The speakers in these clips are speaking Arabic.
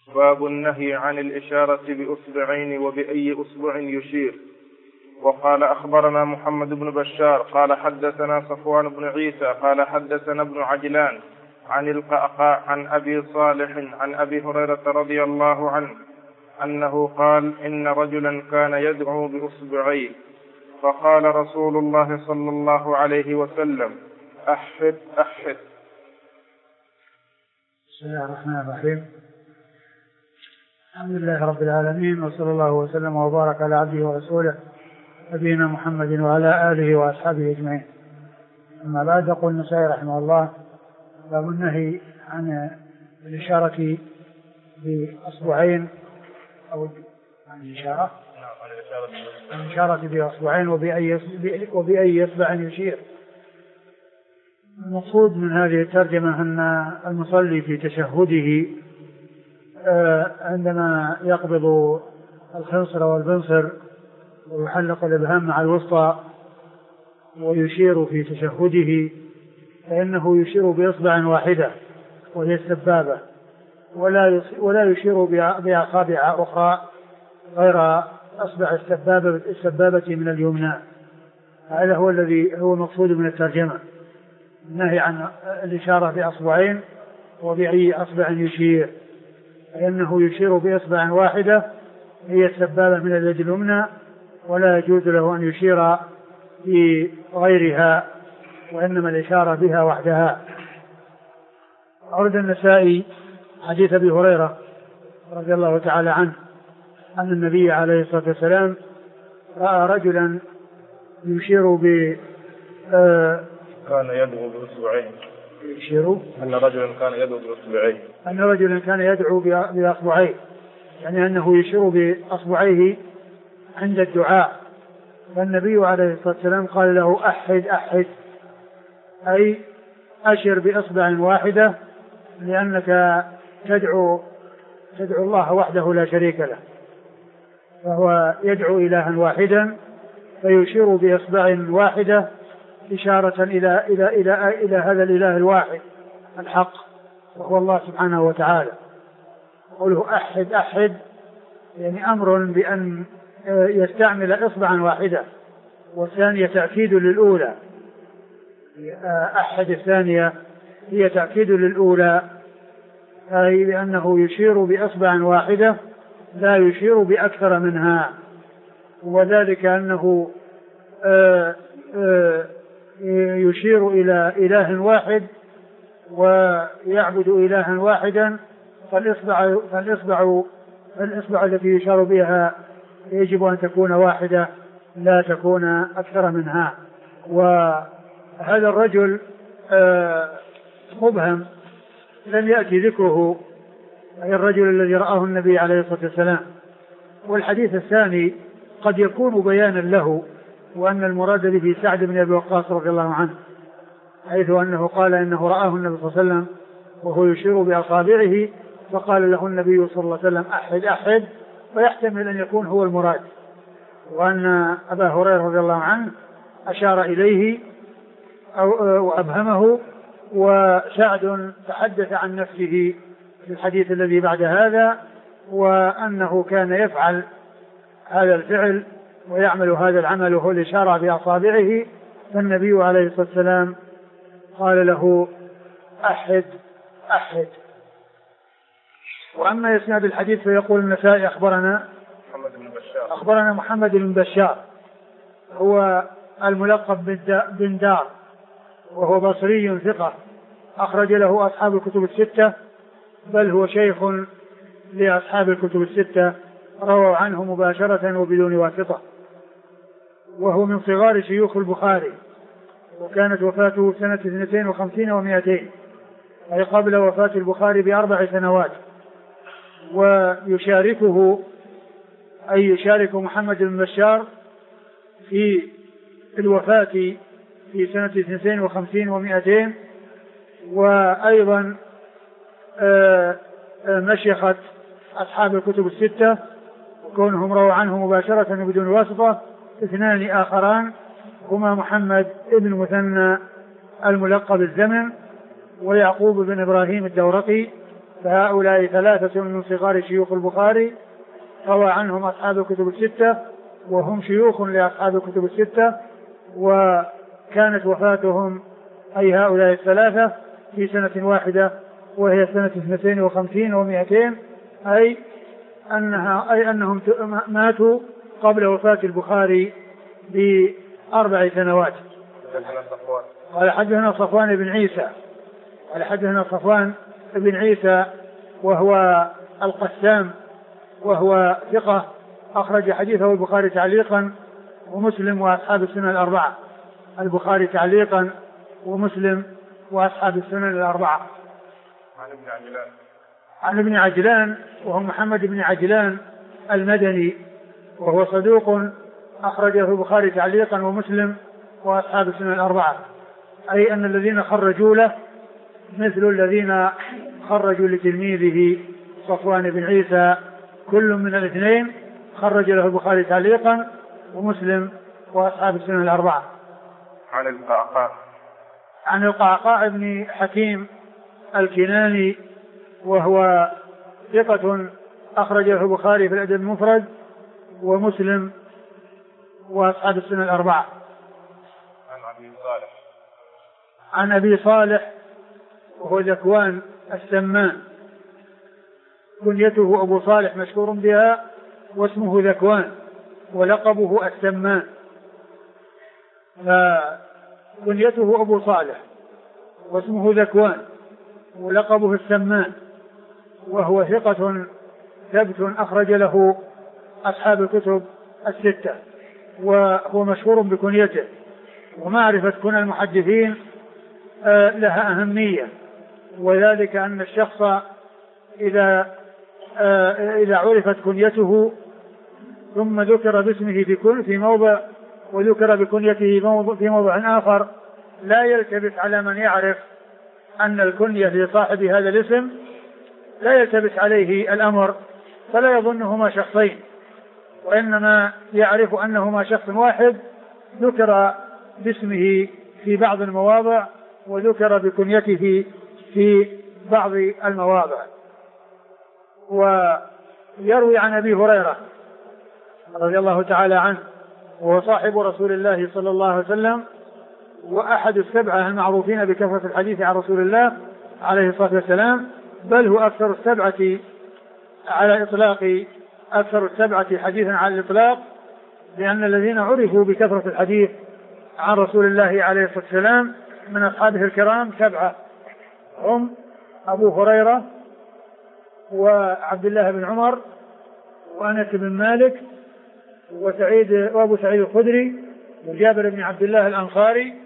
باب النهي عن الإشارة بأصبعين وبأي أصبع يشير. وقال أخبرنا محمد بن بشار قال حدثنا صفوان بن عيسى قال حدثنا ابن عجلان عن القعقاع عن أبي صالح عن أبي هريرة رضي الله عنه أنه قال إن رجلا كان يدعو بأصبعين فقال رسول الله صلى الله عليه وسلم أحد أحد. بسم الله الرحمن الرحيم. الحمد لله رب العالمين، وصلى الله وسلم وبارك على عبده ورسوله نبينا محمد وعلى آله وأصحابه أجمعين. أما بعد، يقول النسائي رحمه الله: باب النهي عن الإشارة بأصبعين أو عن الإشارة بأصبعين وبأي إصبع يشير. المقصود من هذه الترجمة أن المصلي في تشهده عندما يقبض الخنصر والبنصر ويحلق الإبهام مع الوسطى ويشير في تشهده فإنه يشير بإصبع واحدة وهي السبابة، ولا يشير بأصابع أخرى غير أصبع السبابة من اليمنى. هذا هو الذي هو المقصود من الترجمة، النهي عن الإشارة بأصبعين وبأي أصبع يشير، فإنه يشير بإصبع واحدة هي السبابة من اليد اليمنى، ولا يجوز له أن يشير بغيرها، وإنما الإشارة بها وحدها. أورد النسائي حديث أبي هريرة رضي الله تعالى عنه أن النبي عليه الصلاة والسلام رأى رجلا يشير كان يدعو بأصبعين أن رجلا كان يدعو بأصبعيه، يعني أنه يشير بأصبعيه عند الدعاء. فالنبي عليه الصلاة والسلام قال له أحد أحد، أي أشر بإصبع واحدة، لأنك تدعو الله وحده لا شريك له، فهو يدعو إلها واحدا فيشير بإصبع واحدة إشارة إلى هذا الإله الواحد الحق وهو الله سبحانه وتعالى. قوله أحد أحد يعني أمر بأن يستعمل إصبعا واحدة، والثانية تأكيد للأولى. أحد الثانية هي تأكيد للأولى، أي بأنه يشير بإصبع واحدة لا يشير بأكثر منها، وذلك أنه يشير إلى إله واحد ويعبد إلها واحدا، فالإصبع التي يشار بها يجب أن تكون واحدة لا تكون أكثر منها. وهذا الرجل مبهم لم يأتي ذكره، أي الرجل الذي رآه النبي عليه الصلاة والسلام. والحديث الثاني قد يكون بيانا له، وأن المراد به سعد بن أبي وقاص رضي الله عنه، حيث أنه قال إنه رآه النبي صلى الله عليه وسلم وهو يشير بأصابعه، فقال له النبي صلى الله عليه وسلم أحد أحد، ويحتمل أن يكون هو المراد، وأن أبا هريرة رضي الله عنه أشار إليه وأبهمه، وسعد تحدث عن نفسه في الحديث الذي بعد هذا، وأنه كان يفعل هذا الفعل ويعمل هذا العمل وهو الإشارة بأصابعه. فالنبي عليه الصلاة والسلام قال له أحد أحد. وأما إسناد الحديث فيقول النسائي أخبرنا محمد بن بشار، هو الملقب بن دار، وهو بصري ثقة، أخرج له أصحاب الكتب الستة، بل هو شيخ لأصحاب الكتب الستة، رووا عنه مباشرة وبدون واسطة، وهو من صغار شيوخ البخاري، وكانت وفاته سنة 52 و200، أي قبل وفاة البخاري ب4 سنوات. ويشاركه أي يشارك محمد بن بشار في الوفاة في سنة 52 و200، وأيضا مشيخة أصحاب الكتب الستة، وكونهم رووا عنه مباشرة وبدون واسطة 2 آخران، هما محمد بن مثنى الملقب الزمن، ويعقوب بن إبراهيم الدورقي فهؤلاء ثلاثة من صغار شيوخ البخاري روى عنهم أصحاب الكتب الستة، وهم شيوخ لأصحاب الكتب الستة، وكانت وفاتهم أي هؤلاء الثلاثة في سنة واحدة وهي سنة 52 و200، أي أنهم ماتوا قبل وفاة البخاري ب4 سنوات. قال حدثنا صفوان بن عيسى وهو القسام، وهو ثقة أخرج حديثه البخاري تعليقا ومسلم وأصحاب السنن الأربعة. البخاري تعليقا ومسلم وأصحاب السنن الأربعة. عن ابن عجلان وهو محمد بن عجلان المدني، وهو صدوق أخرجه البخاري تعليقا ومسلم وأصحاب السنن الأربعة، أي أن الذين خرجوا له مثل الذين خرجوا لتلميذه صفوان بن عيسى، كل من الاثنين خرج له البخاري تعليقا ومسلم وأصحاب السنن الأربعة. عن القعقاع بن حكيم الكناني، وهو ثقة أخرجه البخاري في الأدب المفرد ومسلم وأصحاب السنن الأربعة. عن أبي صالح وهو ذكوان السمان، كنيته أبو صالح مشهور بها واسمه ذكوان، ولقبه السمان، كنيته أبو صالح واسمه ذكوان ولقبه السمان، وهو ثقة ثبت أخرج له أصحاب الكتب الستة، وهو مشهور بكنيته. ومعرفة كنى المحدثين لها أهمية، وذلك أن الشخص إذا عرفت كنيته ثم ذكر باسمه في موضع وذكر بكنيته في موضع آخر، لا يلتبس على من يعرف أن الكنية لصاحب هذا الاسم، لا يلتبس عليه الأمر فلا يظنهما شخصين، وإنما يعرف أنهما شخص واحد ذكر باسمه في بعض المواضع وذكر بكنيته في بعض المواضع. ويروي عن أبي هريرة رضي الله تعالى عنه، وهو صاحب رسول الله صلى الله عليه وسلم، وأحد السبعة المعروفين بكثرة الحديث عن رسول الله عليه الصلاة والسلام، بل هو أكثر السبعة على الإطلاق، أكثر السبعة حديثا على الإطلاق، لأن الذين عرفوا بكثرة الحديث عن رسول الله عليه الصلاة والسلام من أصحابه الكرام 7، هم أبو هريرة وعبد الله بن عمر وأنس بن مالك وأبو سعيد الخدري وجابر بن عبد الله الأنصاري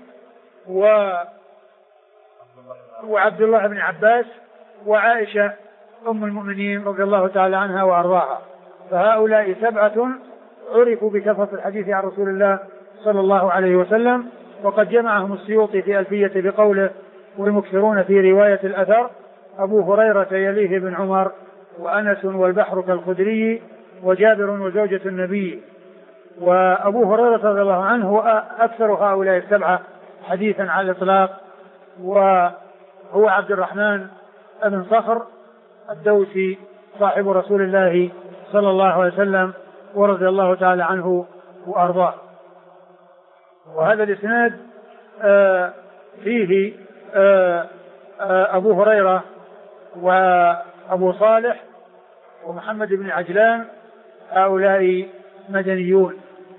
وعبد الله بن عباس وعائشة أم المؤمنين رضي الله تعالى عنها وأرضاها. فهؤلاء 7 عرفوا بكثرة الحديث عن رسول الله صلى الله عليه وسلم، وقد جمعهم السيوطي في ألفية بقوله: والمكثرون في رواية الأثر أبو هريرة يليه بن عمر وأنس والبحر كالخدري وجابر وزوجة النبي. وأبو هريرة رضي الله عنه هو أكثر هؤلاء 7 حديثا على الإطلاق، وهو عبد الرحمن بن صخر الدوسي صاحب رسول الله صلى الله عليه وسلم ورضي الله تعالى عنه وأرضاه. وهذا الإسناد فيه أبو هريرة وأبو صالح ومحمد بن عجلان، هؤلاء مدنيون.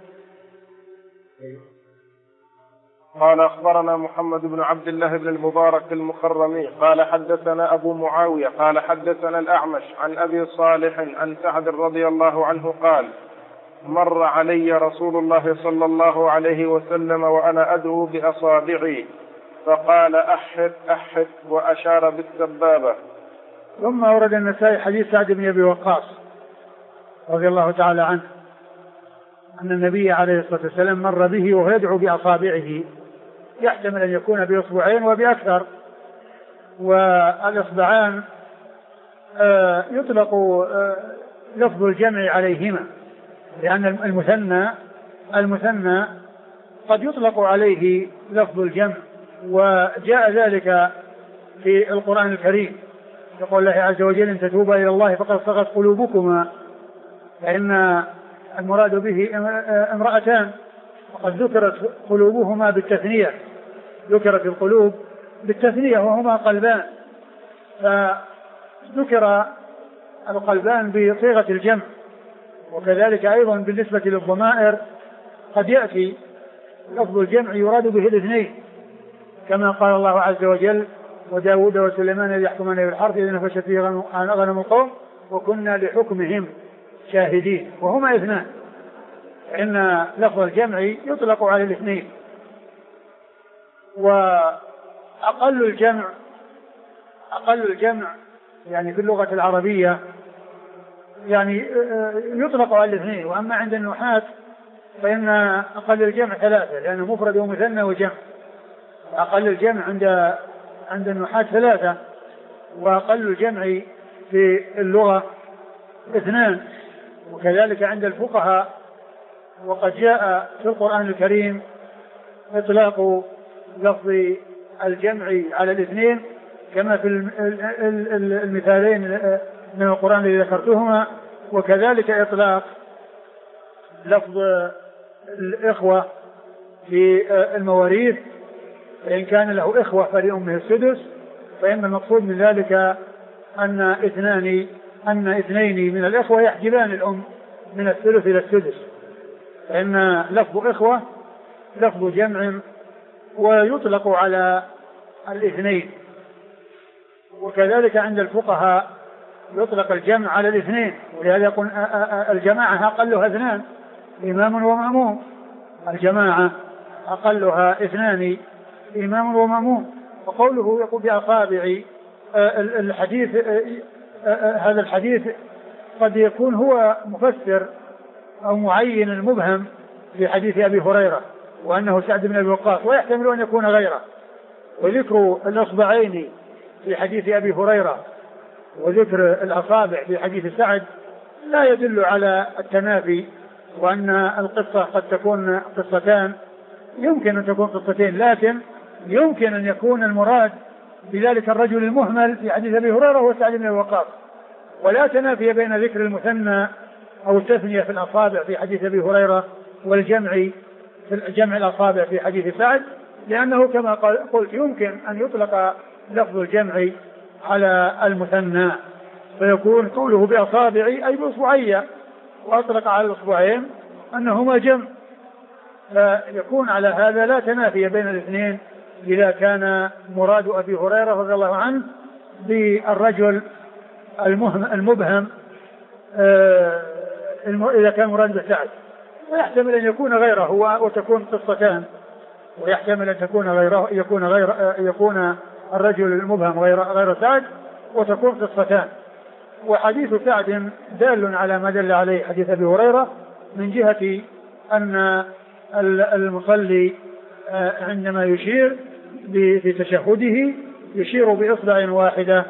قال أخبرنا محمد بن عبد الله بن المبارك المخرمي قال حدثنا أبو معاوية قال حدثنا الأعمش عن أبي صالح عن سعد رضي الله عنه قال: مر علي رسول الله صلى الله عليه وسلم وأنا أدعو بأصابعي فقال: أحد أحد، وأشار بالسبابة. ثم أورد النسائي حديث سعد بن أبي وقاص رضي الله تعالى عنه أن النبي عليه الصلاة والسلام مر به وهو يدعو بأصابعه، يحتمل أن يكون بإصبعين وبأكثر، والإصبعان يطلق لفظ الجمع عليهما، لأن المثنى قد يطلق عليه لفظ الجمع، وجاء ذلك في القرآن الكريم يقول الله عز وجل إن تتوبا إلى الله فقد صغت قلوبكما، فإن المراد به امرأتان وقد ذكرت قلوبهما بالتثنية، ذكرت القلوب بالتثنية وهما قلبان، فذكر القلبان بصيغة الجمع. وكذلك أيضا بالنسبة للضمائر قد يأتي لفظ الجمع يراد به الاثنين، كما قال الله عز وجل وداود وسليمان إذ يحكمان في الحرث إذ نفشت فيه غنم القوم وكنا لحكمهم شاهدين، وهما اثنان، إن لفظ الجمع يطلق على الاثنين. وأقل الجمع يعني في اللغة العربية يعني يطلق على الاثنين. وأما عند النحاة فإن أقل الجمع ثلاثة، لأنه مفرد ومثنى وجمع. أقل الجمع عند النحاة ثلاثة، وأقل الجمع في اللغة اثنان. وكذلك عند الفقهاء، وقد جاء في القرآن الكريم إطلاق لفظ الجمع على الاثنين كما في المثالين من القرآن الذي ذكرتهما، وكذلك إطلاق لفظ الإخوة في المواريث، فإن كان له إخوة فلأمه السدس، فإن المقصود من ذلك أن اثنين من الإخوة يحجبان الأم من الثلث إلى السدس، فإن لفظ إخوة لفظ جمع ويطلق على الاثنين. وكذلك عند الفقهاء يطلق الجمع على الاثنين، ولهذا يقول الجماعة أقلها اثنان إمام ومأموم، الجماعة أقلها اثنان إمام ومأموم. وقوله يقول بأصابع الحديث، هذا الحديث قد يكون هو مفسر أو معين المبهم في حديث أبي هريرة وأنه سعد بن أبي وقاص، ويحتمل أن يكون غيره. وذكر الأصبعين في حديث أبي هريرة وذكر الأصابع في حديث سعد لا يدل على التنافي، وأن القصة قد تكون قصتان، يمكن أن تكون قصتين، لكن يمكن أن يكون المراد بذلك الرجل المهمل في حديث أبي هريرة وسعد بن أبي وقاص، ولا تنافي بين ذكر المثنى أو التثنية في الأصابع في حديث أبي هريرة والجمع في جمع الأصابع في حديث سعد، لأنه كما قلت يمكن أن يطلق لفظ الجمع على المثنى، فيكون قوله بأصابعي أي بأصبعي، وأطلق على الأصبعين أنهما جمع، فيكون على هذا لا تنافي بين الاثنين إذا كان مراد أبي هريرة رضي الله عنه بالرجل المبهم إذا كان مراد بسعد، ويحتمل أن يكون غيره وتكون قصتان، ويحتمل أن تكون غيره يكون الرجل المبهم غير سعد وتكون قصتان. وحديث سعد دال على ما دل عليه حديث أبي هريرة من جهة أن المصلي عندما يشير في تشهده يشير بإصبع واحدة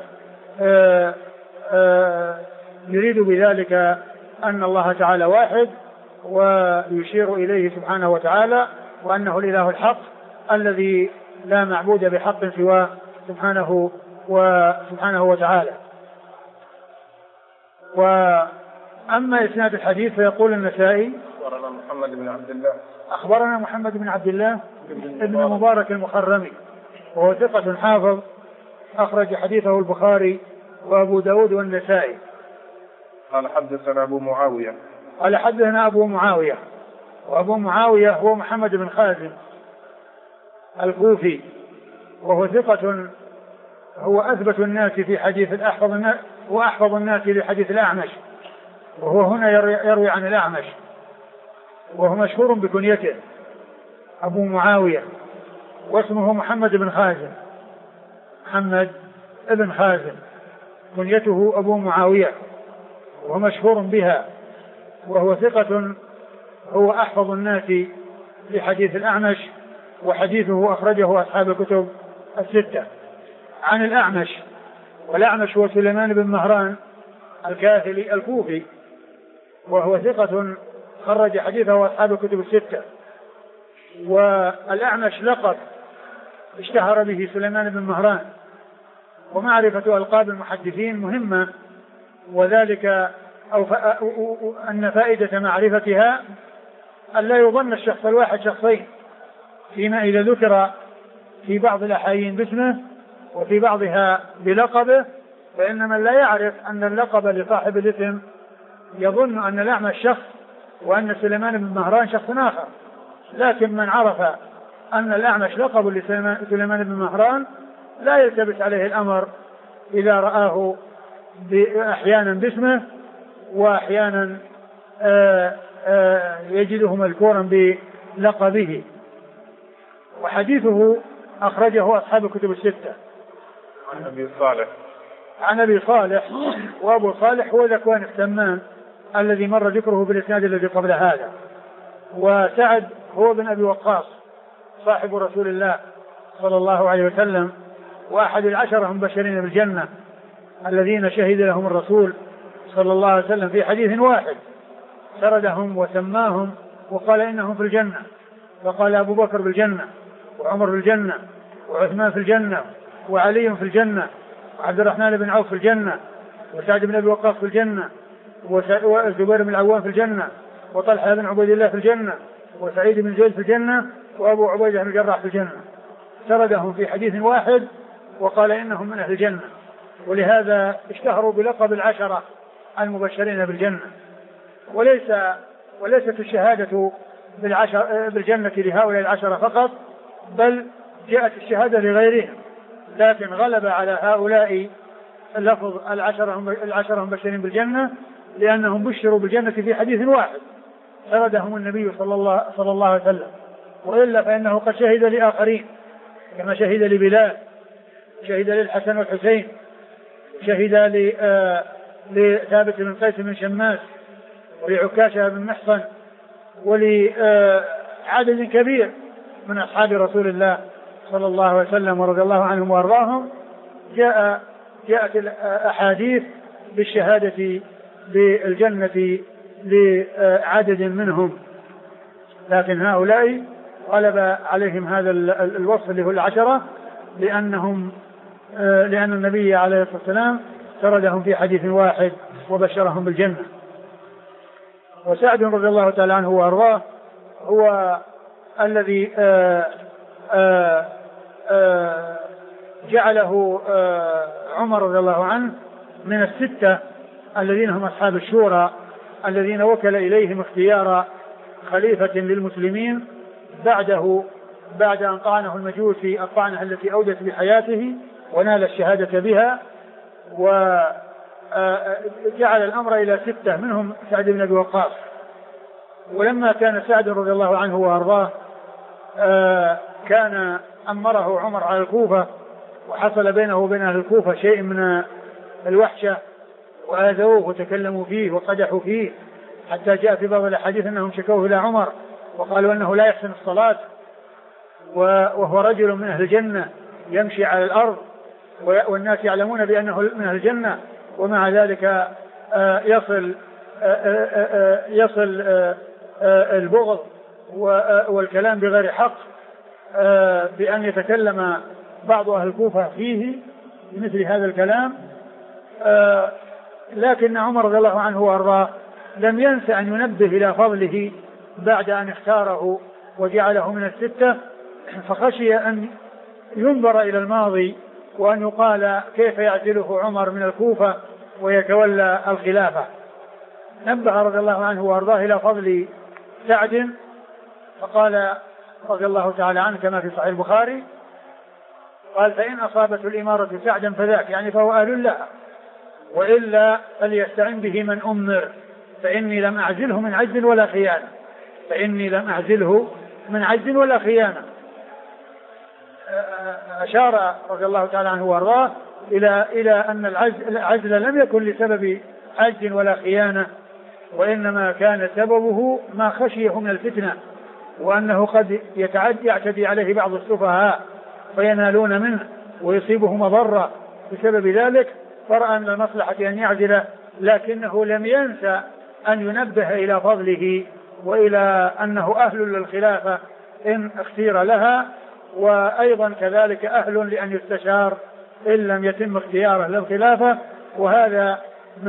يريد بذلك أن الله تعالى واحد، ويشير إليه سبحانه وتعالى وأنه الإله الحق الذي لا معبود بحق سواه سبحانه وتعالى. وأما إسناد الحديث فيقول النسائي أخبرنا محمد بن عبد الله ابن مبارك المخرمي، وهو ثقة حافظ أخرج حديثه البخاري وأبو داود والنسائي. قال حدثنا أبو معاوية، قال حدثنا أبو معاوية، وأبو معاوية هو محمد بن خازم الكوفي، وهو ثقة، هو أثبت الناس في حديث وأحفظ الناس لحديث الأعمش، وهو هنا يروي عن الأعمش، وهو مشهور بكنيته أبو معاوية، واسمه محمد بن خازم، محمد بن خازم، كنيته أبو معاوية، وهو مشهور بها، وهو ثقة، هو أحفظ الناس لحديث الأعمش، وحديثه أخرجه أصحاب الكتب الستة. عن الأعمش، والأعمش هو سليمان بن مهران الكاهلي الكوفي، وهو ثقة خرج حديثه أصحاب الكتب الستة. والأعمش لقب اشتهر به سليمان بن مهران، ومعرفة ألقاب المحدثين مهمة، وذلك أن فائدة معرفتها أن لا يظن الشخص الواحد شخصين، فيما إذا ذكر في بعض الأحايين باسمه وفي بعضها بلقبه، فإن من لا يعرف أن اللقب لصاحب الاسم يظن أن الأعمش شخص وأن سليمان بن مهران شخص آخر. لكن من عرف أن الأعمش لقب لسليمان بن مهران لا يلتبس عليه الأمر إذا رآه أحيانا باسمه وأحيانا يجده مذكورا بلقبه. وحديثه أخرجه أصحاب الكتب الستة. عن أبي صالح، وأبو صالح هو ذكوان السمان الذي مر ذكره بالإسناد الذي قبل هذا. وسعد هو بن أبي وقاص صاحب رسول الله صلى الله عليه وسلم، وأحد العشرة المبشرين بالجنة الذين شهد لهم الرسول صلى الله عليه وسلم في حديث واحد، سردهم وسماهم وقال إنهم في الجنة، فقال أبو بكر بالجنة، وعمر بالجنة، وعثمان في الجنة، وعلي في الجنة، وعبد الرحمن بن عوف في الجنة، وسعد بن أبي وقاص في الجنة، والزبير بن العوام في الجنة، وطلحة بن عبيد الله في الجنة، وسعيد بن زيد في الجنة، وأبو عبيدة بن الجراح في الجنة. سردهم في حديث واحد وقال إنهم من أهل الجنة، ولهذا اشتهروا بلقب العشرة المبشرين بالجنة. وليست الشهادة بالجنة لهؤلاء العشرة فقط، بل جاءت الشهادة لغيرهم، لكن غلب على هؤلاء اللفظ العشرة المبشرين بالجنة لأنهم بشروا بالجنة في حديث واحد سردهم النبي صلى الله عليه وسلم. وإلا فإنه قد شهد لآخرين، كما شهد لبلال، شهد للحسن والحسين، شهد لثابت بن قيس بن شماس، ولعكاشة بن محصن، ولعدد كبير من أصحاب رسول الله صلى الله عليه وسلم ورضي الله عنهم وأرضاهم. جاءت الأحاديث بالشهادة بالجنة لعدد منهم، لكن هؤلاء غلب عليهم هذا الوصف اللي هو العشرة لأن النبي عليه الصلاة والسلام سردهم في حديث واحد وبشرهم بالجنة. وسعد رضي الله تعالى عنه وأرضاه هو الذي جعله عمر رضي الله عنه من الستة الذين هم أصحاب الشورى الذين وكل إليهم اختيار خليفة للمسلمين بعد أن طعنه المجوسي الطعنة التي أودت بحياته ونال الشهادة بها، وجعل الأمر إلى ستة منهم سعد بن أبي وقاص. ولما كان سعد رضي الله عنه وأرضاه كان أمره عمر على الكوفة، وحصل بينه وبين أهل الكوفة شيء من الوحشة، وآذوه وتكلموا فيه وقدحوا فيه، حتى جاء في بعض الأحاديث أنهم شكوه إلى عمر وقالوا أنه لا يحسن الصلاة، وهو رجل من أهل الجنة يمشي على الأرض والناس يعلمون بأنه من أهل الجنة، ومع ذلك يصل البغض والكلام بغير حق بأن يتكلم بعض أهل الكوفة فيه بمثل هذا الكلام. لكن عمر رضي الله عنه وأرضاه لم ينس أن ينبه إلى فضله بعد أن اختاره وجعله من الستة، فخشي أن ينظر إلى الماضي وأن يقال كيف يعزله عمر من الكوفة ويتولى الخلافة. نبه رضي الله عنه وأرضاه إلى فضل سعد، فقال رضي الله تعالى عنه كما في صحيح البخاري قال: فإن أصابته الإمارة سعدا فذاك، يعني فهو أهل لها، وإلا فليستعن به من أمر، فإني لم أعزله من عجز ولا خيانة، فإني لم أعزله من عجز ولا خيانة. أشار رضي الله تعالى عنه وأرضاه إلى أن العزل لم يكن لسبب عجز ولا خيانة، وإنما كان سببه ما خشيه من الفتنة، وأنه قد يعتدي عليه بعض السفهاء فينالون منه ويصيبه مضرة بسبب ذلك، فرأى أن المصلحة أن يعزله، لكنه لم ينسى أن ينبه إلى فضله وإلى أنه أهل للخلافة إن اختير لها، وأيضا كذلك أهل لأن يستشار إن لم يتم اختياره للخلافة. وهذا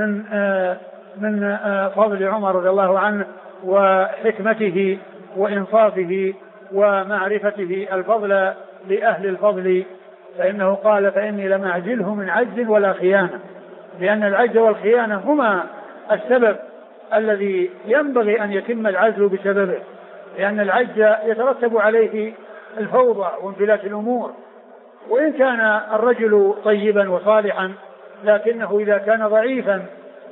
من فضل عمر رضي الله عنه وحكمته وإنصافه ومعرفته الفضل لأهل الفضل، فإنه قال فإني لم أعجله من عجز ولا خيانة، لأن العجز والخيانة هما السبب الذي ينبغي أن يتم العزل بسببه، لأن العجز يترتب عليه الفوضى وانفلات الأمور. وإن كان الرجل طيبا وصالحا لكنه إذا كان ضعيفا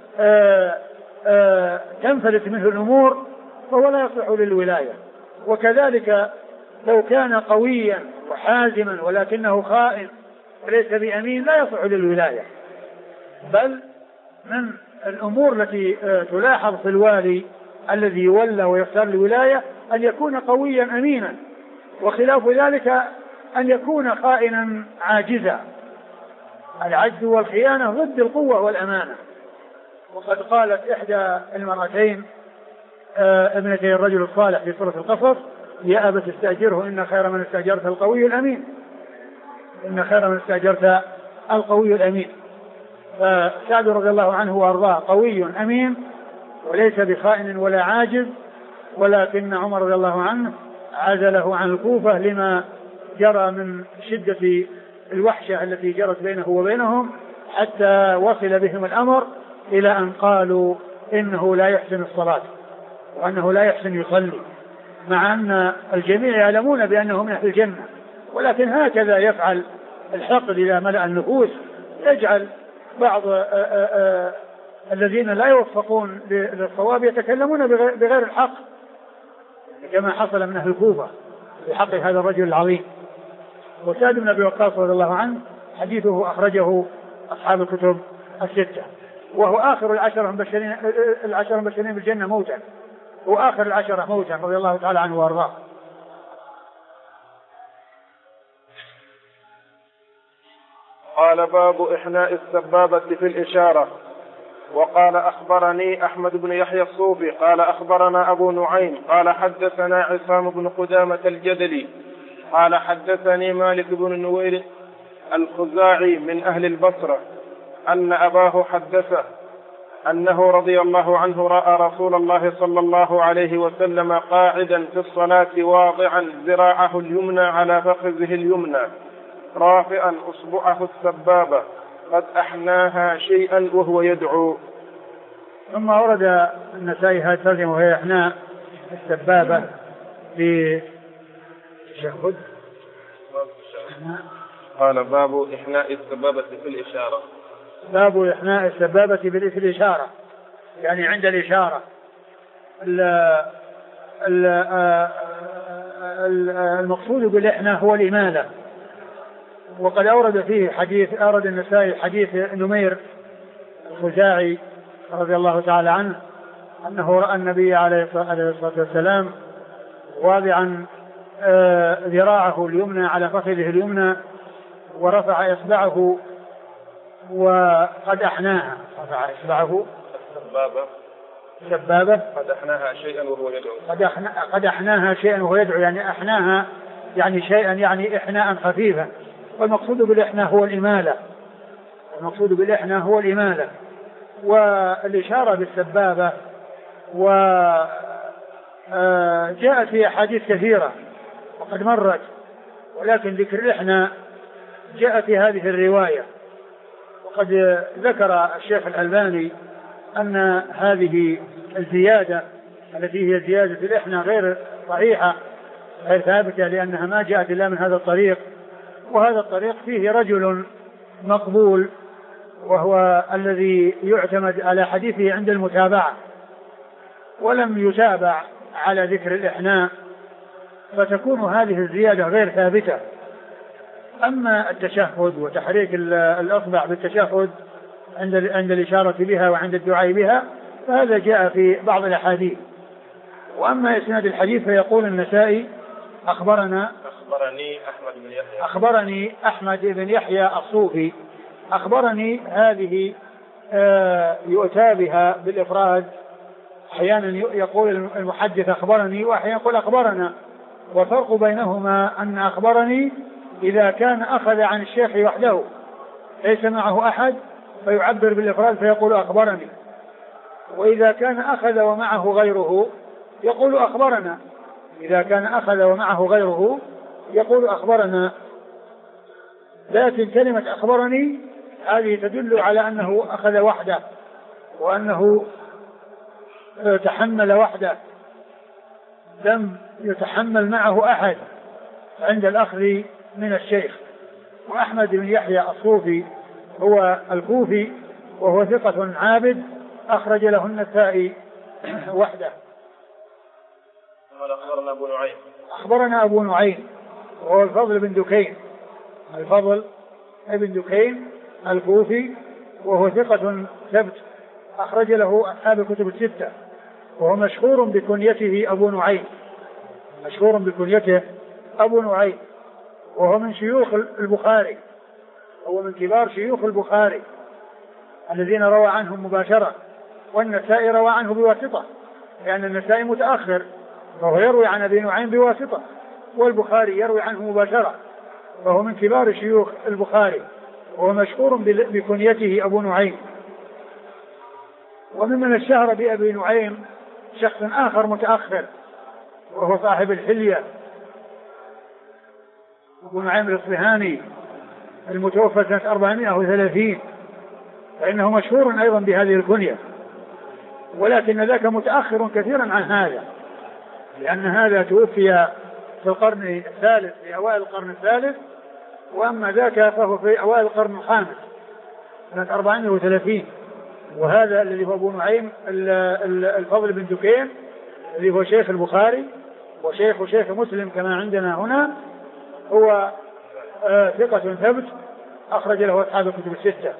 تنفلت منه الأمور فهو لا يصلح للولاية. وكذلك لو كان قويا وحازما ولكنه خائن وليس بأمين لا يصلح للولاية. بل من الأمور التي تلاحظ في الوالي الذي يولى ويختار الولاية أن يكون قويا أمينا، وخلاف ذلك أن يكون خائنا عاجزا. العجز والخيانة ضد القوة والأمانة. وقد قالت إحدى المرأتين ابنتي الرجل الصالح في سورة القصص يا أبت استأجره إن خير من استأجرت القوي الأمين، إن خير من استأجرت القوي الأمين. فسعد رضي الله عنه وأرضاه قوي أمين وليس بخائن ولا عاجز، ولكن عمر رضي الله عنه عزله عن الكوفة لما جرى من شدة الوحشة التي جرت بينه وبينهم، حتى وصل بهم الأمر إلى أن قالوا إنه لا يحسن الصلاة وأنه لا يحسن يصلي، مع أن الجميع يعلمون بأنه من أهل الجنة. ولكن هكذا يفعل الحقد إذا ملأ النفوس، يجعل بعض الذين لا يوفقون للصواب يتكلمون بغير الحق، كما حصل من أهل الكوفة في حق هذا الرجل العظيم. وسعد بن أبي وقاص رضي الله عنه حديثه أخرجه أصحاب الكتب الستة، وهو آخر العشرة المبشرين بالجنة موتا، وآخر العشرة موتا رضي الله تعالى عنه وأرضاه. قال باب إحناء السبابة في الإشارة. وقال أخبرني أحمد بن يحيى الصوفي قال أخبرنا أبو نعيم قال حدثنا عصام بن قدامة الجدلي قال حدثني مالك بن النوير الخزاعي من أهل البصرة أن أباه حدثه أنه رضي الله عنه رأى رسول الله صلى الله عليه وسلم قاعدا في الصلاة واضعا ذراعه اليمنى على فخذه اليمنى رافعا أصبعه السبابة قد أحناها شيئا وهو يدعو. ثم ورد النسائي هذا الترجمة وهي إحناء السبابة في التشهد. قال باب إحناء السبابة في الإشارة. باب إحناء السبابة في الإشارة، يعني عند الإشارة. المقصود بالإحناء هو الإمالة. وقد أورد فيه حديث، أورد النسائي حديث نمير الخزاعي رضي الله تعالى عنه أنه رأى النبي عليه الصلاة والسلام واضعا ذراعه اليمنى على فخذه اليمنى ورفع إصبعه وقد أحناها، رفع إصبعه سبابة قد أحناها شيئا وهو يدعو. قد أحناها شيئا وهو يدعو، يعني أحناها يعني شيئا، يعني إحناء خفيفا. والمقصود بالإحناء هو الإمالة، المقصود بالإحناء هو الإمالة. والإشارة بالسبابة وجاءت في أحاديث كثيرة وقد مرت، ولكن ذكر الإحناء جاء في هذه الرواية. وقد ذكر الشيخ الألباني أن هذه الزيادة التي هي زيادة الإحناء غير صحيحة غير ثابتة، لأنها ما جاءت إلا من هذا الطريق، وهذا الطريق فيه رجل مقبول وهو الذي يعتمد على حديثه عند المتابعة، ولم يتابع على ذكر الإحناء، فتكون هذه الزيادة غير ثابتة. أما التشهد وتحريك الأصبع بالتشهد عند الإشارة بها وعند الدعاء بها فهذا جاء في بعض الأحاديث. وأما إسناد الحديث فيقول النسائي أخبرني أحمد بن يحيى الصوفي. أخبرني هذه يؤتى بها بالإفراد، أحيانا يقول المحدث أخبرني وأحيانا يقول أخبرنا، والفرق بينهما أن أخبرني إذا كان أخذ عن الشيخ وحده، ليس معه أحد فيعبر بالإفراد فيقول أخبرني. وإذا كان أخذ ومعه غيره يقول أخبرنا. إذا كان أخذ ومعه غيره يقول أخبرنا. لكن كلمة أخبرني هذه تدل على أنه أخذ وحده وأنه تحمل وحده، لم يتحمل معه أحد عند الأخذ من الشيخ. وأحمد بن يحيى الصوفي هو الكوفي وهو ثقة عابد أخرج له النسائي وحده. قال أخبرنا أبو نعيم. أخبرنا أبو نعيم وهو الفضل بن دكين، الفضل بن دكين الكوفي وهو ثقة ثبت أخرج له أصحاب الكتب الستة، وهو مشهور بكنيته أبو نعيم، مشهور بكنيته أبو نعيم، وهو من شيوخ البخاري، هو من كبار شيوخ البخاري الذين روى عنهم مباشرة، والنسائي روى عنه بواسطة لأن النسائي متأخر فهو يروي عن أبي نعيم بواسطة، والبخاري يروي عنه مباشرة، فهو من كبار شيوخ البخاري وهو مشهور بكنيته أبو نعيم. وممن اشتهر بأبي نعيم شخص آخر متأخر وهو صاحب الحلية أبو نعيم الإصبهاني المتوفى سنة 430، فإنه مشهور أيضا بهذه الكنية، ولكن ذاك متأخر كثيرا عن هذا، لأن هذا توفي في القرن الثالث، في أوائل القرن الثالث، وأما ذاك فهو في أوائل القرن الخامس سنة 430. وهذا الذي هو أبو نعيم الفضل بن دكين الذي هو شيخ البخاري وشيخ مسلم كما عندنا هنا، هو ثقة ثبت أخرج له أصحاب الكتب الستة.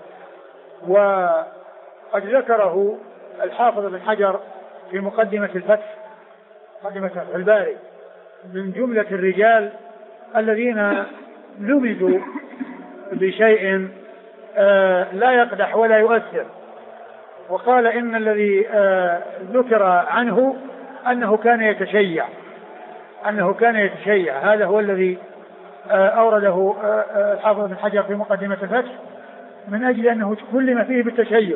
وقد ذكره الحافظ بن حجر في مقدمة الفتح، مقدمة الباري، من جملة الرجال الذين لمزوا بشيء لا يقدح ولا يؤثر، وقال إن الذي ذكر عنه أنه كان يتشيع، هذا هو الذي أورده الحافظ بن حجر في مقدمة الفتح من أجل أنه كلم فيه بالتشيع،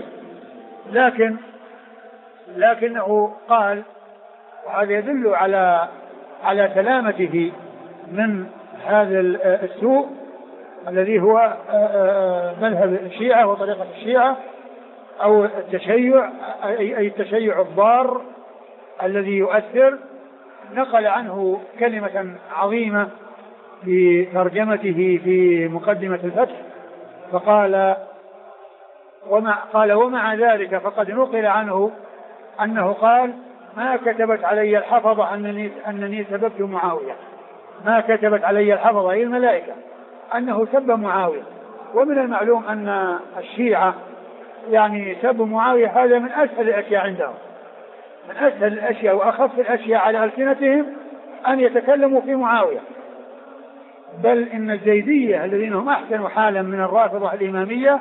لكنه قال، وهذا يدل على سلامته من هذا السوء الذي هو مذهب الشيعة وطريقة الشيعة أو التشيع، أي التشيع الضار الذي يؤثر. نقل عنه كلمة عظيمة في ترجمته في مقدمة الفتح، فقال ومع ذلك فقد نقل عنه أنه قال: ما كتبت علي الحفظة أنني سببت معاوية، ما كتبت علي الحفظة أي الملائكة أنه سب معاوية. ومن المعلوم أن الشيعة يعني سب معاوية هذا من أسهل الأشياء عندهم، من أسهل الأشياء وأخف الأشياء على ألسنتهم أن يتكلموا في معاوية. بل إن الزيدية الذين هم أحسن حالا من الرافضة الإمامية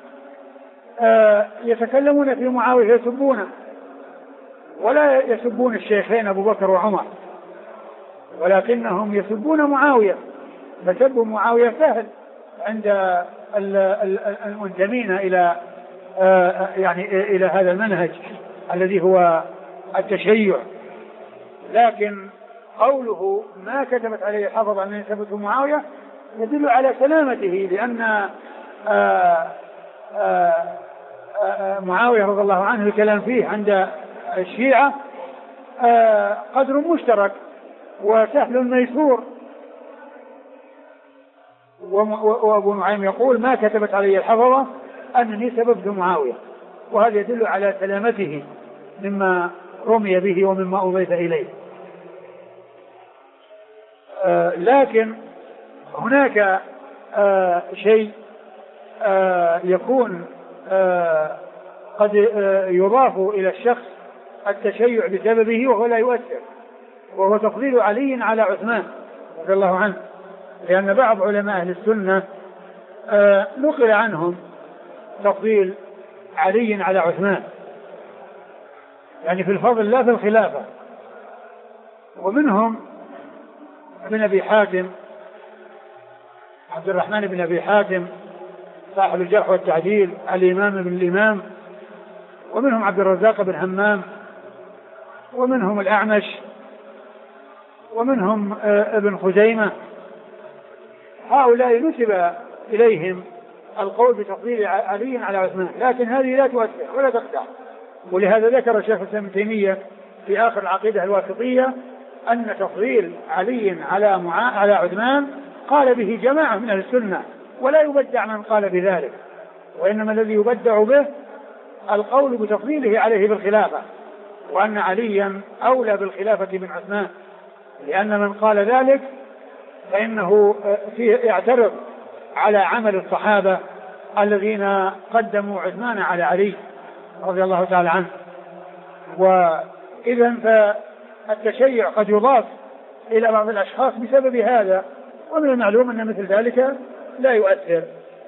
يتكلمون في معاوية، يسبونه، ولا يسبون الشيخين أبو بكر وعمر، ولكنهم يسبون معاوية، فسب معاوية سهل عند المنتمين إلى إلى هذا المنهج الذي هو التشيع. لكن قوله ما كتبت عليه الحفظ أن يثبت معاوية يدل على سلامته، لأن معاوية رضي الله عنه الكلام فيه عند الشيعة قدر مشترك وسهل ميسور. وأبو نعيم يقول: ما كتبت علي الحفظة أنني سببت معاوية، وهذا يدل على سلامته مما رمي به ومما أضيف إليه. لكن هناك شيء يكون قد يضاف إلى الشخص التشيع بسببه وهو لا يؤثر، وهو تفضيل علي على عثمان رضي الله عنه، لأن بعض علماء أهل السنة نقل عنهم تفضيل علي على عثمان، يعني في الفضل لا في الخلافة. ومنهم ابن أبي حاتم، عبد الرحمن بن أبي حاتم صاحب الجرح والتعديل الإمام ابن الإمام، ومنهم عبد الرزاق بن همام، ومنهم الأعمش، ومنهم ابن خزيمة. هؤلاء نسب إليهم القول بتفضيل علي على عثمان، لكن هذه لا تؤثر ولا تقطع. ولهذا ذكر الشيخ الإسلام ابن تيمية في آخر العقيدة الواسطية أن تفضيل علي على عثمان قال به جماعة من أهل السنة، ولا يبدع من قال بذلك، وإنما الذي يبدع به القول بتفضيله عليه بالخلافة، وأن عليا أولى بالخلافة من عثمان، لأن من قال ذلك فإنه يعترض على عمل الصحابة الذين قدموا عثمان على علي رضي الله تعالى عنه. وإذا فالتشيع قد يضاف إلى بعض الأشخاص بسبب هذا، ومن المعلوم أن مثل ذلك لا يؤثر.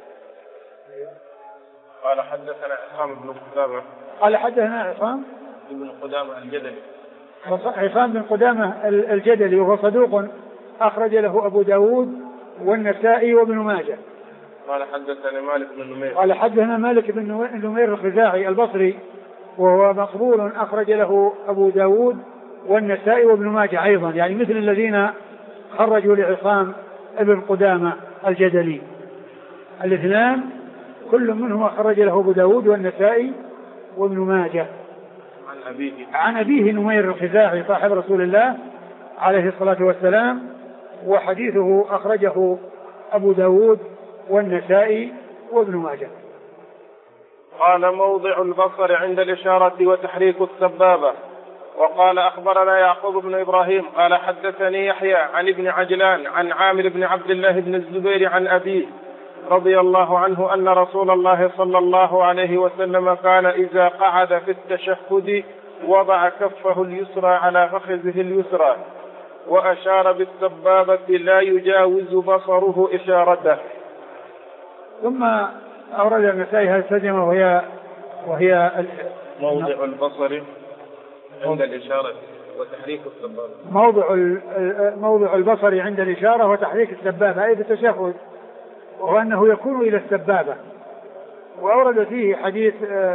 قال حدثنا عصام بن قدامة. قال حدثنا عصام بن قدامة الجدلي. عصام بن قدامة الجدلي وهو صدوق أخرج له أبو داود والنسائي وابن ماجه. قال حدثنا مالك بن نمير. قال حدثنا مالك بن نمير الخزاعي البصري وهو مقبول أخرج له أبو داود والنسائي وابن ماجه أيضا، يعني مثل الذين خرجوا لعصام ابن قدامة الجدلي، الاثنان كل منهم أخرج له أبو داود والنسائي وابن ماجه عن أبيه نمير الخزاعي صاحب رسول الله عليه الصلاة والسلام، وحديثه أخرجه أبو داود والنسائي وابن ماجه. قال موضع البصر عند الإشارة وتحريك السبابة. وقال أخبرنا يعقوب بن إبراهيم قال حدثني يحيى عن ابن عجلان عن عامر بن عبد الله بن الزبير عن أبيه رضي الله عنه أن رسول الله صلى الله عليه وسلم كان إذا قعد في التشهد وضع كفه اليسرى على فخذه اليسرى وأشار بالسبابة لا يجاوز بصره إشارته. ثم أورد النسائي هذه الترجمة وهي موضع البصر عند الإشارة وتحريك السبابة. موضع البصر عند الإشارة وتحريك السبابة أي في التشهد، وهو أنه يكون إلى السبابة. وأورد فيه حديث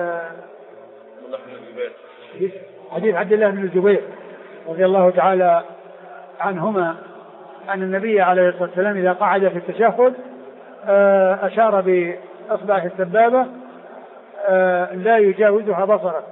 عبد الله بن الزبير رضي الله تعالى عنهما أن النبي عليه الصلاة والسلام إذا قعد في التشهد أشار بأصبعه السبابة لا يجاوزها بصره.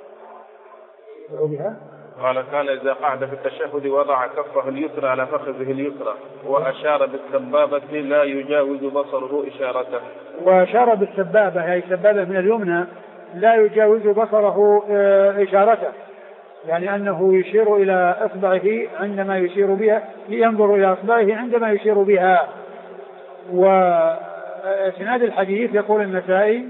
قال كان إذا قعد في التشهد وضع كفه اليسرى على فخذه اليسرى وأشار بالسبابة لا يجاوز بصره إشارته. وأشار بالسبابة يعني السبابة من اليمنى لا يجاوز بصره إشارته، يعني أنه يشير إلى أصبعه عندما يشير بها، ينظر إلى أصبعه عندما يشير بها. وسناد الحديث يقول النسائي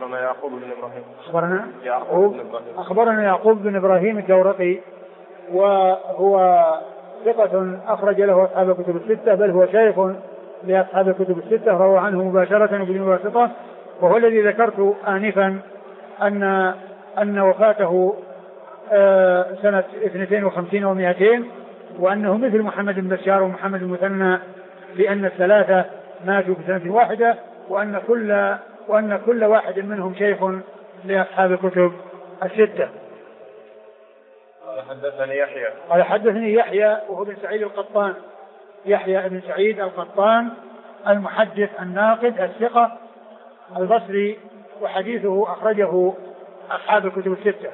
أخبرنا يعقوب بن إبراهيم الدورقي وهو ثقة أخرج له أصحاب الكتب الستة، بل هو شيخ لأصحاب الكتب الستة، روى عنه مباشرة وبدون واسطة، وهو الذي ذكرت آنفا أن وفاته سنة 52 و200، وأنه مثل محمد بن بشار ومحمد المثنى لأن الثلاثة ماتوا بسنة واحدة، وأن كل واحد منهم شيخ لأصحاب الكتب الستة. قال حدثني يحيى وهو بن سعيد القطان، يحيى بن سعيد القطان المحدث الناقد الثقة البصري، وحديثه أخرجه أصحاب الكتب الستة.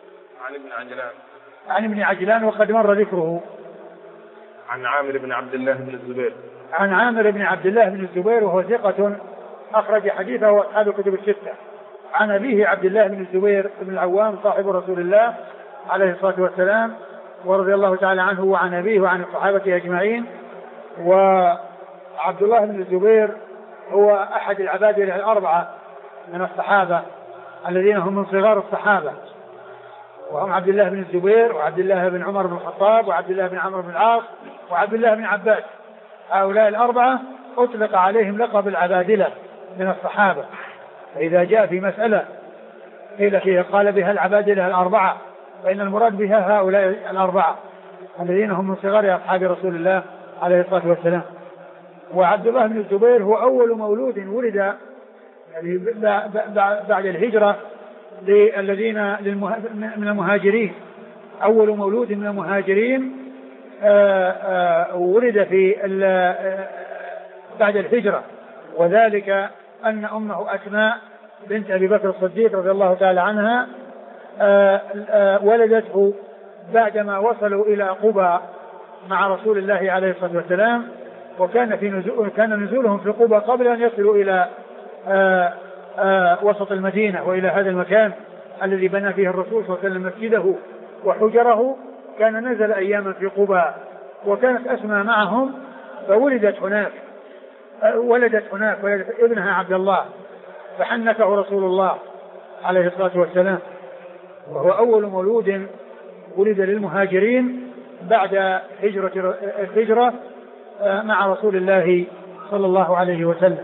عن ابن عجلان وقد مر ذكره. عن عامر بن عبد الله بن الزبير. عن عامر بن عبد الله بن الزبير وهو ثقة أخرج حديثه أصحاب الكتب الستة. عن أبيه عبد الله بن الزبير بن العوام صاحب رسول الله عليه الصلاة والسلام ورضي الله تعالى عنه وعن أبيه وعن الصحابة أجمعين. وعبد الله بن الزبير هو أحد العبادلة الأربعة من الصحابة الذين هم من صغار الصحابة، وهم عبد الله بن الزبير وعبد الله بن عمر بن الخطاب وعبد الله بن عمرو بن العاص وعبد الله بن عباس. هؤلاء الأربعة أطلق عليهم لقب العبادلة من الصحابة، فإذا جاء في مسألة قيل فيها قال بها العبادلة الأربعة، فإن المراد بها هؤلاء الأربعة الذين هم من صغار أصحاب رسول الله عليه الصلاة والسلام. وعبد الله بن الزبير هو أول مولود ولد يعني بعد الهجرة للذين من المهاجرين، أول مولود من المهاجرين ولد في بعد الهجرة، وذلك أن أمه أسماء بنت أبي بكر الصديق رضي الله تعالى عنها ولدته بعدما وصلوا إلى قباء مع رسول الله عليه الصلاة والسلام، كان نزولهم في قباء قبل أن يصلوا إلى وسط المدينة وإلى هذا المكان الذي بنى فيه الرسول صلى الله عليه وسلم مسجده وحجره. كان نزل أياما في قباء، وكانت أسماء معهم، فولدت هناك ولدت ابنها عبد الله، فحنكه رسول الله عليه الصلاة والسلام، وهو أول مولود ولد للمهاجرين بعد الهجرة مع رسول الله صلى الله عليه وسلم.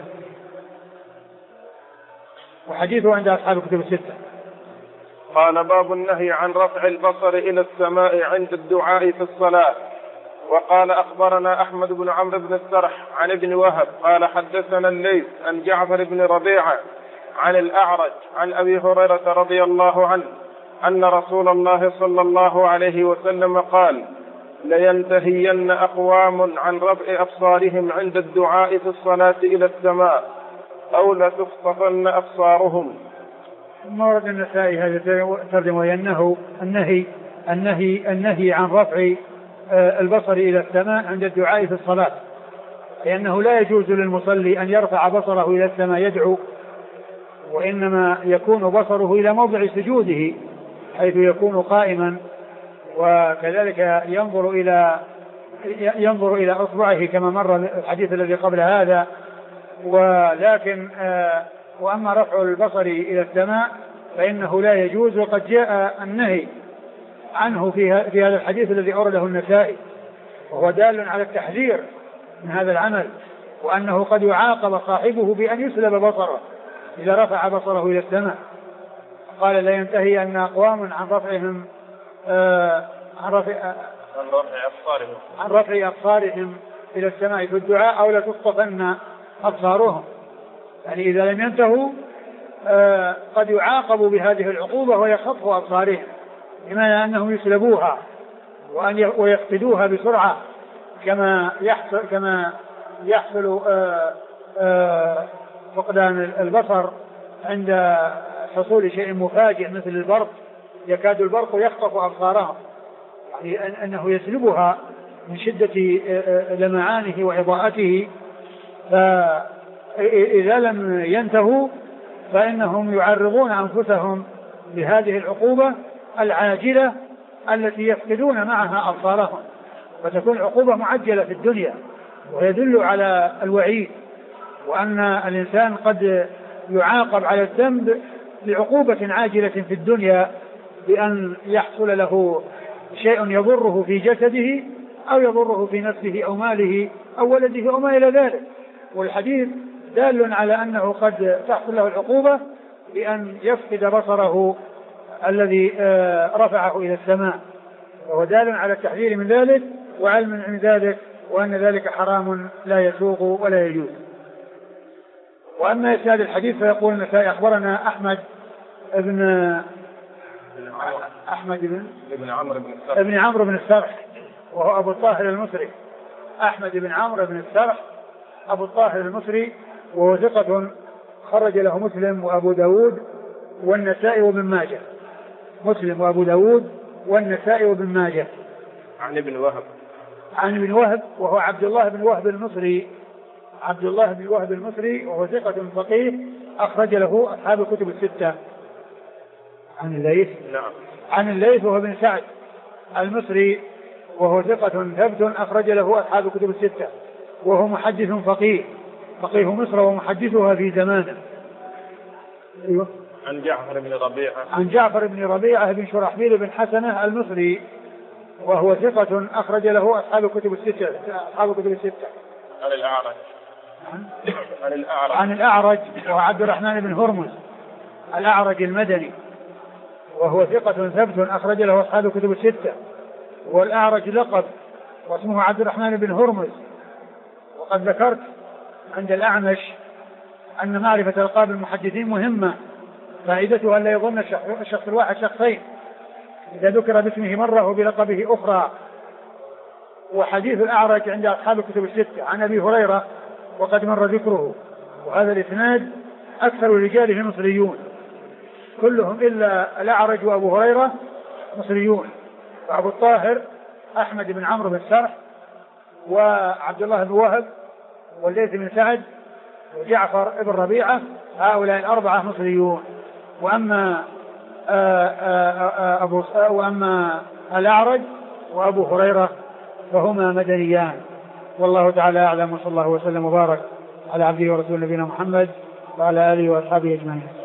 وحديثه عند أصحاب الكتب الستة. قال: باب النهي عن رفع البصر إلى السماء عند الدعاء في الصلاة. وقال: أخبرنا أحمد بن عمرو بن السرح عن ابن وهب قال: حدثنا الليث عن جعفر بن ربيعة عن الأعرج عن أبي هريرة رضي الله عنه أن رسول الله صلى الله عليه وسلم قال: لينتهين أقوام عن رفع أبصارهم عند الدعاء في الصلاة إلى السماء أو لتخطفن أبصارهم. ما ورد النسائي هذا الترجمة أنه النهي عن رفع البصر إلى السماء عند الدعاء في الصلاة، لأنه لا يجوز للمصلي أن يرفع بصره إلى السماء يدعو، وإنما يكون بصره إلى موضع سجوده حيث يكون قائما، وكذلك ينظر إلى أصبعه كما مر الحديث الذي قبل هذا. ولكن وأما رفع البصر إلى السماء فإنه لا يجوز، وقد جاء النهي عنه في هذا الحديث الذي أورده النسائي، وهو دال على التحذير من هذا العمل، وأنه قد يعاقب صاحبه بأن يسلب بصره إذا رفع بصره إلى السماء. قال: لا ينتهي أن أقوام عن رفعهم عن رفع أبصارهم إلى السماء في الدعاء أو لا تصطفن أبصارهم، يعني إذا لم ينتهوا قد يعاقبوا بهذه العقوبة ويخطف أبصارهم، بمعنى أنهم يسلبوها ويفقدوها بسرعة كما يحصل فقدان البصر عند حصول شيء مفاجئ مثل البرق، يكاد البرق يخطف أبصارهم، يعني أنه يسلبها من شدة لمعانه وإضاءته. فإذا لم ينتهوا فإنهم يعرضون أنفسهم لهذه العقوبة العاجلة التي يفقدون معها أبصارهم، فتكون عقوبة معجلة في الدنيا، ويدل على الوعيد، وأن الإنسان قد يعاقب على الذنب بعقوبة عاجلة في الدنيا بأن يحصل له شيء يضره في جسده أو يضره في نفسه أو ماله أو ولده أو ما إلى ذلك. والحديث دال على أنه قد تحصل له العقوبة بأن يفقد بصره الذي رفعه إلى السماء، وهو دال على التحذير من ذلك وعلم من ذلك، وأن ذلك حرام لا يسوق ولا يجوز. وأما إسناد الحديث فيقول النسائي: أخبرنا أحمد بن عمرو بن السرح وهو أبو الطاهر المصري، أحمد بن عمرو بن السرح أبو الطاهر المصري، وهو ثقة خرج له مسلم وأبو داود والنسائي وابن ماجه. مسلم وأبو داود والنسائي وابن ماجه. عن ابن وهب وهو عبد الله بن وهب المصري، وهو ثقة فقيه أخرج له أصحاب الكتب الستة. عن الليث وهو بن سعد المصري، وهو ثقة ثبت أخرج له أصحاب الكتب الستة، وهو محدث فقيه مصر ومحدثها في زمانه. أيوه. عن جعفر بن ربيعة بن شرحبيل بن حسنة المصري، وهو ثقة أخرج له أصحاب الكتب الستة. عن الأعرج وهو عبد الرحمن بن هرمز الأعرج المدني، وهو ثقة ثبت أخرج له أصحاب الكتب الستة. والأعرج لقب واسمه عبد الرحمن بن هرمز. وقد ذكرت عند الأعمش أن معرفة ألقاب المحدثين مهمة، فائدتها أن لا يظن الشخص الواحد شخصين إذا ذكر باسمه مرة وبلقبه أخرى. وحديث الأعرج عند أصحاب الكتب الستة عن أبي هريرة وقد مر ذكره، وهذا الإسناد أكثر رجاله مصريون كلهم إلا الأعرج وأبو هريرة مصريون، وأبو الطاهر أحمد بن عمرو بن سرح وعبد الله بن وهب والليث بن سعد وجعفر بن ربيعة، هؤلاء الأربعة مصريون. وأما الأعرج وأبو هريرة فهما مدنيان. والله تعالى أعلم، وصلى الله وسلم وبارك على عبده ورسوله نبينا محمد وعلى آله وأصحابه أجمعين.